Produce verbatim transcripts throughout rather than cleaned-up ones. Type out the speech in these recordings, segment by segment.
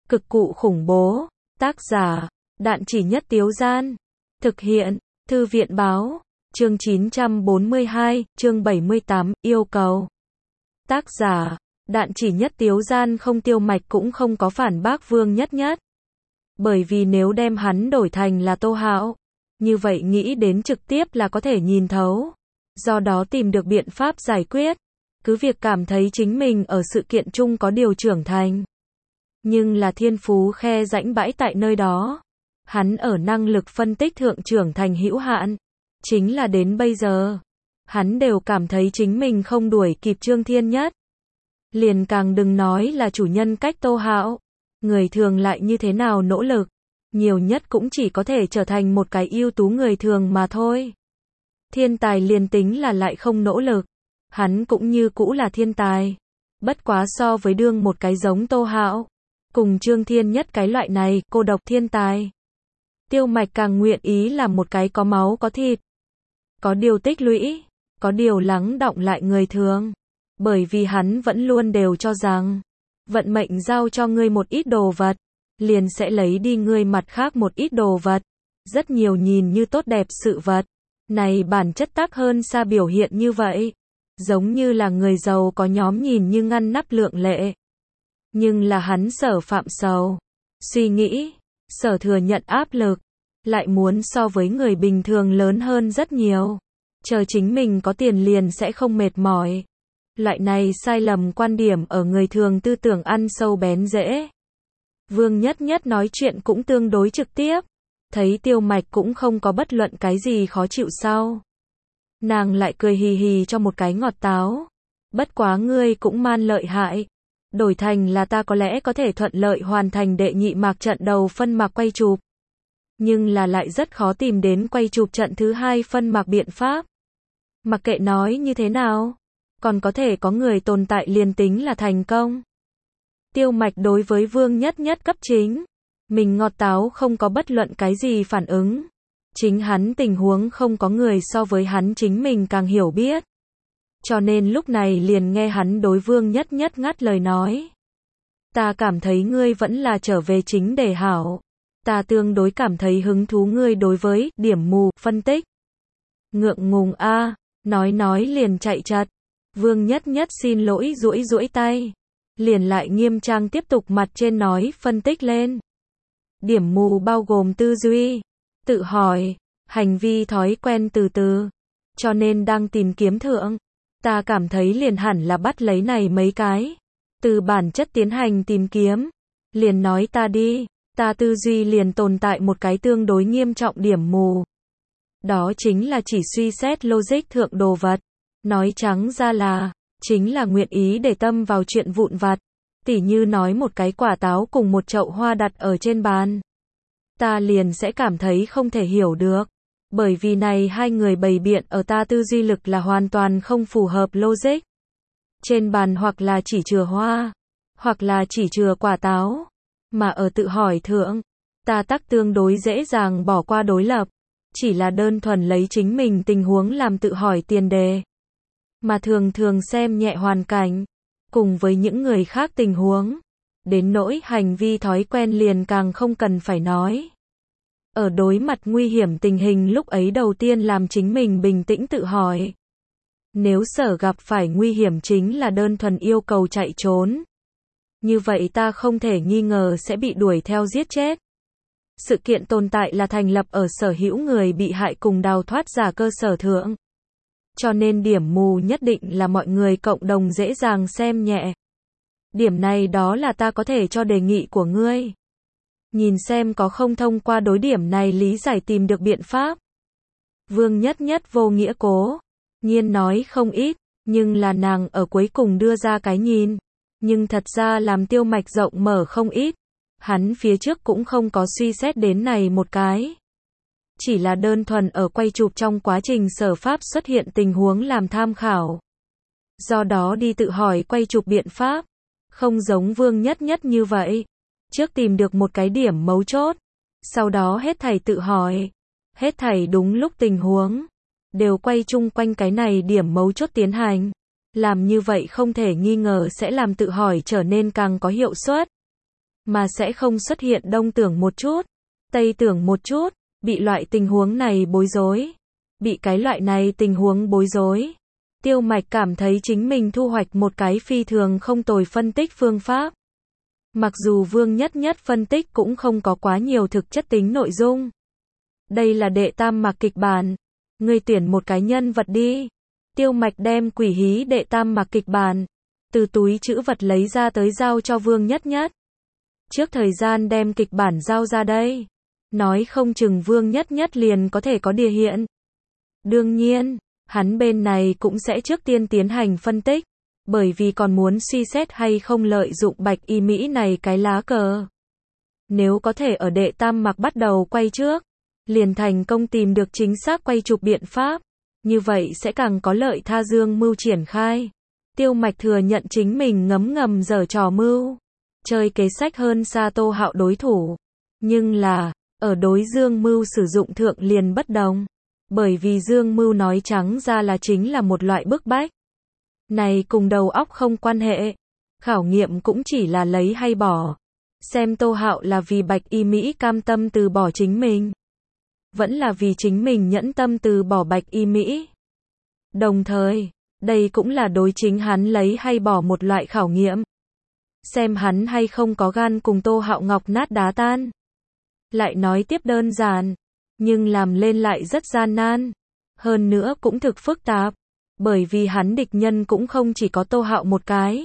Cực cụ khủng bố. Tác giả, Đạn Chỉ Nhất Tiếu Gian. Thực hiện, Thư viện báo. Chương chín trăm bốn mươi hai, chương bảy mươi tám, yêu cầu. Tác giả, Đạn Chỉ Nhất Tiếu Gian. Không, Tiêu Mạch cũng không có phản bác Vương Nhất Nhất. Bởi vì nếu đem hắn đổi thành là Tô Hạo, như vậy nghĩ đến trực tiếp là có thể nhìn thấu. Do đó tìm được biện pháp giải quyết. Cứ việc cảm thấy chính mình ở sự kiện chung có điều trưởng thành. Nhưng là thiên phú khe rãnh bãi tại nơi đó. Hắn ở năng lực phân tích thượng trưởng thành hữu hạn. Chính là đến bây giờ, hắn đều cảm thấy chính mình không đuổi kịp Trương Thiên Nhất. Liền càng đừng nói là chủ nhân cách Tô Hạo. Người thường lại như thế nào nỗ lực, nhiều nhất cũng chỉ có thể trở thành một cái ưu tú người thường mà thôi. Thiên tài liền tính là lại không nỗ lực, hắn cũng như cũ là thiên tài. Bất quá so với đương một cái giống Tô Hạo, cùng Trương Thiên Nhất cái loại này, cô độc thiên tài. Tiêu Mạch càng nguyện ý là một cái có máu có thịt, có điều tích lũy, có điều lắng đọng lại người thường. Bởi vì hắn vẫn luôn đều cho rằng, vận mệnh giao cho ngươi một ít đồ vật, liền sẽ lấy đi ngươi mặt khác một ít đồ vật. Rất nhiều nhìn như tốt đẹp sự vật, này bản chất tác hơn xa biểu hiện như vậy. Giống như là người giàu có nhóm nhìn như ngăn nắp lượng lệ. Nhưng là hắn sở phạm sầu, suy nghĩ, sở thừa nhận áp lực, lại muốn so với người bình thường lớn hơn rất nhiều. Chờ chính mình có tiền liền sẽ không mệt mỏi. Loại này sai lầm quan điểm ở người thường tư tưởng ăn sâu bén rễ. Vương Nhất Nhất nói chuyện cũng tương đối trực tiếp. Thấy Tiêu Mạch cũng không có bất luận cái gì khó chịu sau. Nàng lại cười hì hì cho một cái ngọt táo. Bất quá ngươi cũng man lợi hại. Đổi thành là ta có lẽ có thể thuận lợi hoàn thành đệ nhị mạc trận đầu phân mạc quay chụp. Nhưng là lại rất khó tìm đến quay chụp trận thứ hai phân mạc biện pháp. Mặc kệ nói như thế nào, còn có thể có người tồn tại liền tính là thành công. Tiêu Mạch đối với Vương Nhất Nhất cấp chính mình ngọt táo không có bất luận cái gì phản ứng. Chính hắn tình huống không có người so với hắn chính mình càng hiểu biết. Cho nên lúc này liền nghe hắn đối Vương Nhất Nhất ngắt lời nói. Ta cảm thấy ngươi vẫn là trở về chính đề hảo. Ta tương đối cảm thấy hứng thú ngươi đối với điểm mù phân tích. Ngượng ngùng a, nói nói liền chạy chật. Vương Nhất Nhất xin lỗi duỗi duỗi tay. Liền lại nghiêm trang tiếp tục mặt trên nói phân tích lên. Điểm mù bao gồm tư duy, tự hỏi, hành vi thói quen từ từ. Cho nên đang tìm kiếm thượng. Ta cảm thấy liền hẳn là bắt lấy này mấy cái. Từ bản chất tiến hành tìm kiếm. Liền nói ta đi, ta tư duy liền tồn tại một cái tương đối nghiêm trọng điểm mù. Đó chính là chỉ suy xét logic thượng đồ vật. Nói trắng ra là, chính là nguyện ý để tâm vào chuyện vụn vặt. Tỉ như nói một cái quả táo cùng một chậu hoa đặt ở trên bàn. Ta liền sẽ cảm thấy không thể hiểu được. Bởi vì này hai người bày biện ở ta tư duy lực là hoàn toàn không phù hợp logic. Trên bàn hoặc là chỉ chừa hoa, hoặc là chỉ chừa quả táo. Mà ở tự hỏi thượng, ta tắc tương đối dễ dàng bỏ qua đối lập. Chỉ là đơn thuần lấy chính mình tình huống làm tự hỏi tiền đề. Mà thường thường xem nhẹ hoàn cảnh, cùng với những người khác tình huống. Đến nỗi hành vi thói quen liền càng không cần phải nói. Ở đối mặt nguy hiểm tình hình lúc ấy đầu tiên làm chính mình bình tĩnh tự hỏi. Nếu sở gặp phải nguy hiểm chính là đơn thuần yêu cầu chạy trốn. Như vậy ta không thể nghi ngờ sẽ bị đuổi theo giết chết. Sự kiện tồn tại là thành lập ở sở hữu người bị hại cùng đào thoát giả cơ sở thượng. Cho nên điểm mù nhất định là mọi người cộng đồng dễ dàng xem nhẹ. Điểm này đó là ta có thể cho đề nghị của ngươi. Nhìn xem có không thông qua đối điểm này lý giải tìm được biện pháp. Vương Nhất Nhất vô nghĩa cố nhiên nói không ít, nhưng là nàng ở cuối cùng đưa ra cái nhìn. Nhưng thật ra làm Tiêu Mạch rộng mở không ít. Hắn phía trước cũng không có suy xét đến này một cái. Chỉ là đơn thuần ở quay chụp trong quá trình sở pháp xuất hiện tình huống làm tham khảo. Do đó đi tự hỏi quay chụp biện pháp. Không giống Vương Nhất Nhất như vậy. Trước tìm được một cái điểm mấu chốt. Sau đó hết thảy tự hỏi. Hết thảy đúng lúc tình huống. Đều quay chung quanh cái này điểm mấu chốt tiến hành. Làm như vậy không thể nghi ngờ sẽ làm tự hỏi trở nên càng có hiệu suất. mà sẽ không xuất hiện đông tưởng một chút, tây tưởng một chút, bị loại tình huống này bối rối. Bị cái loại này tình huống bối rối. Tiêu Mạch cảm thấy chính mình thu hoạch một cái phi thường không tồi phân tích phương pháp. Mặc dù Vương Nhất Nhất phân tích cũng không có quá nhiều thực chất tính nội dung. Đây là đệ tam mặc kịch bản. Ngươi tuyển một cái nhân vật đi. Tiêu Mạch đem quỷ hí đệ tam mặc kịch bản từ túi trữ vật lấy ra tới giao cho Vương Nhất Nhất. Trước thời gian đem kịch bản giao ra đây. Nói không chừng Vương Nhất Nhất liền có thể có địa hiện. Đương nhiên, hắn bên này cũng sẽ trước tiên tiến hành phân tích, bởi vì còn muốn suy xét hay không lợi dụng Bạch Y Mỹ này cái lá cờ. Nếu có thể ở đệ tam mặc bắt đầu quay trước, liền thành công tìm được chính xác quay chụp biện pháp, như vậy sẽ càng có lợi tha dương mưu triển khai. Tiêu Mạch thừa nhận chính mình ngấm ngầm giở trò mưu, chơi kế sách hơn xa Tô Hạo đối thủ, nhưng là, ở đối dương mưu sử dụng thượng liền bất đồng. Bởi vì dương mưu nói trắng ra là chính là một loại bức bách. Này cùng đầu óc không quan hệ. Khảo nghiệm cũng chỉ là lấy hay bỏ. Xem Tô Hạo là vì Bạch Y Mỹ cam tâm từ bỏ chính mình. Vẫn là vì chính mình nhẫn tâm từ bỏ Bạch Y Mỹ. Đồng thời, đây cũng là đối chính hắn lấy hay bỏ một loại khảo nghiệm. Xem hắn hay không có gan cùng Tô Hạo ngọc nát đá tan. Lại nói tiếp đơn giản. Nhưng làm lên lại rất gian nan. Hơn nữa cũng thực phức tạp. Bởi vì hắn địch nhân cũng không chỉ có Tô Hạo một cái.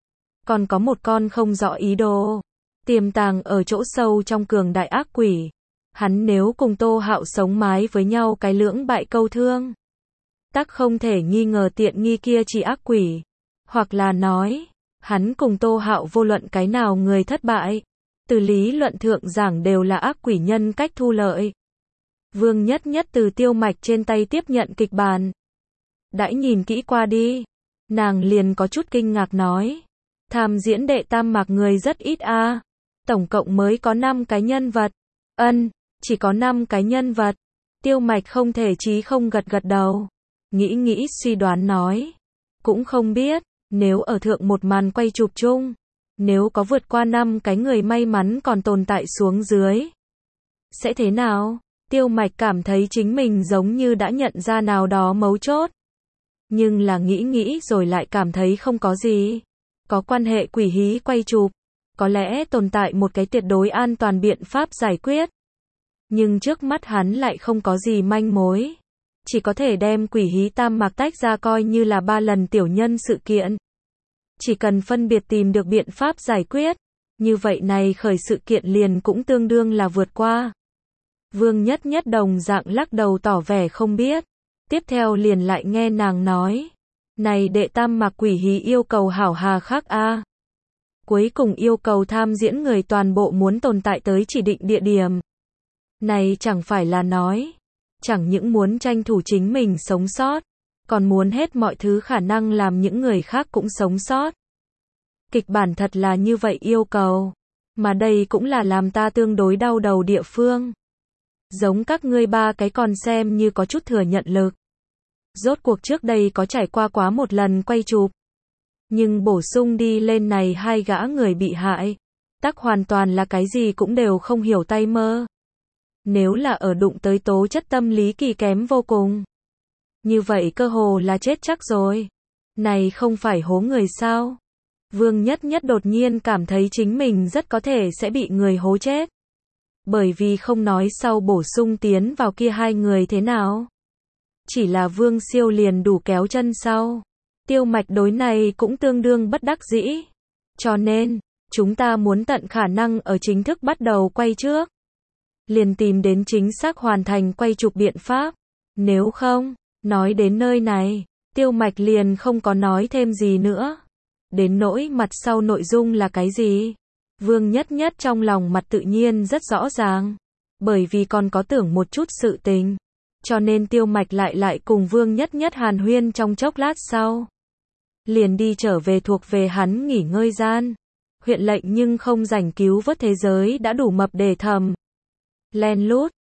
Còn có một con không rõ ý đồ. Tiềm tàng ở chỗ sâu trong cường đại ác quỷ. Hắn nếu cùng Tô Hạo sống mái với nhau cái lưỡng bại câu thương. Tắc không thể nghi ngờ tiện nghi kia chỉ ác quỷ. Hoặc là nói, hắn cùng Tô Hạo vô luận cái nào người thất bại. Từ lý luận thượng giảng đều là ác quỷ nhân cách thu lợi. Vương Nhất Nhất từ Tiêu Mạch trên tay tiếp nhận kịch bản. Đãi nhìn kỹ qua đi. Nàng liền có chút kinh ngạc nói. Tham diễn đệ tam mạc người rất ít a. À. Tổng cộng mới có năm cái nhân vật. Ân, chỉ có năm cái nhân vật. Tiêu Mạch không thể chí không gật gật đầu. Nghĩ nghĩ suy đoán nói. Cũng không biết, nếu ở thượng một màn quay chụp chung. Nếu có vượt qua năm cái người may mắn còn tồn tại xuống dưới. Sẽ thế nào? Tiêu Mạch cảm thấy chính mình giống như đã nhận ra nào đó mấu chốt. Nhưng là nghĩ nghĩ rồi lại cảm thấy không có gì. Có quan hệ quỷ hí quay chụp. Có lẽ tồn tại một cái tuyệt đối an toàn biện pháp giải quyết. Nhưng trước mắt hắn lại không có gì manh mối. Chỉ có thể đem quỷ hí tam mạc tách ra coi như là ba lần tiểu nhân sự kiện. Chỉ cần phân biệt tìm được biện pháp giải quyết. Như vậy này khởi sự kiện liền cũng tương đương là vượt qua. Vương Nhất Nhất đồng dạng lắc đầu tỏ vẻ không biết. Tiếp theo liền lại nghe nàng nói. Này đệ tam mạc quỷ hí yêu cầu hảo hà khắc a. Cuối cùng yêu cầu tham diễn người toàn bộ muốn tồn tại tới chỉ định địa điểm. Này chẳng phải là nói. Chẳng những muốn tranh thủ chính mình sống sót. Còn muốn hết mọi thứ khả năng làm những người khác cũng sống sót. Kịch bản thật là như vậy yêu cầu. Mà đây cũng là làm ta tương đối đau đầu địa phương. Giống các ngươi ba cái còn xem như có chút thừa nhận lực. Rốt cuộc trước đây có trải qua quá một lần quay chụp. Nhưng bổ sung đi lên này hai gã người bị hại. Tắc hoàn toàn là cái gì cũng đều không hiểu tay mơ. Nếu là ở đụng tới tố chất tâm lý kỳ kém vô cùng. Như vậy cơ hồ là chết chắc rồi. Này không phải hố người sao? Vương Nhất Nhất đột nhiên cảm thấy chính mình rất có thể sẽ bị người hố chết. Bởi vì không nói sau bổ sung tiến vào kia hai người thế nào. Chỉ là Vương Siêu liền đủ kéo chân sau. Tiêu Mạch đối này cũng tương đương bất đắc dĩ. Cho nên, chúng ta muốn tận khả năng ở chính thức bắt đầu quay trước. Liền tìm đến chính xác hoàn thành quay chụp biện pháp. Nếu không, nói đến nơi này, Tiêu Mạch liền không có nói thêm gì nữa. Đến nỗi mặt sau nội dung là cái gì? Vương Nhất Nhất trong lòng mặt tự nhiên rất rõ ràng. Bởi vì còn có tưởng một chút sự tình. Cho nên Tiêu Mạch lại lại cùng Vương Nhất Nhất hàn huyên trong chốc lát sau. Liền đi trở về thuộc về hắn nghỉ ngơi gian. Huyện lệnh nhưng không rảnh cứu vớt thế giới đã đủ mập để thầm. Len lút,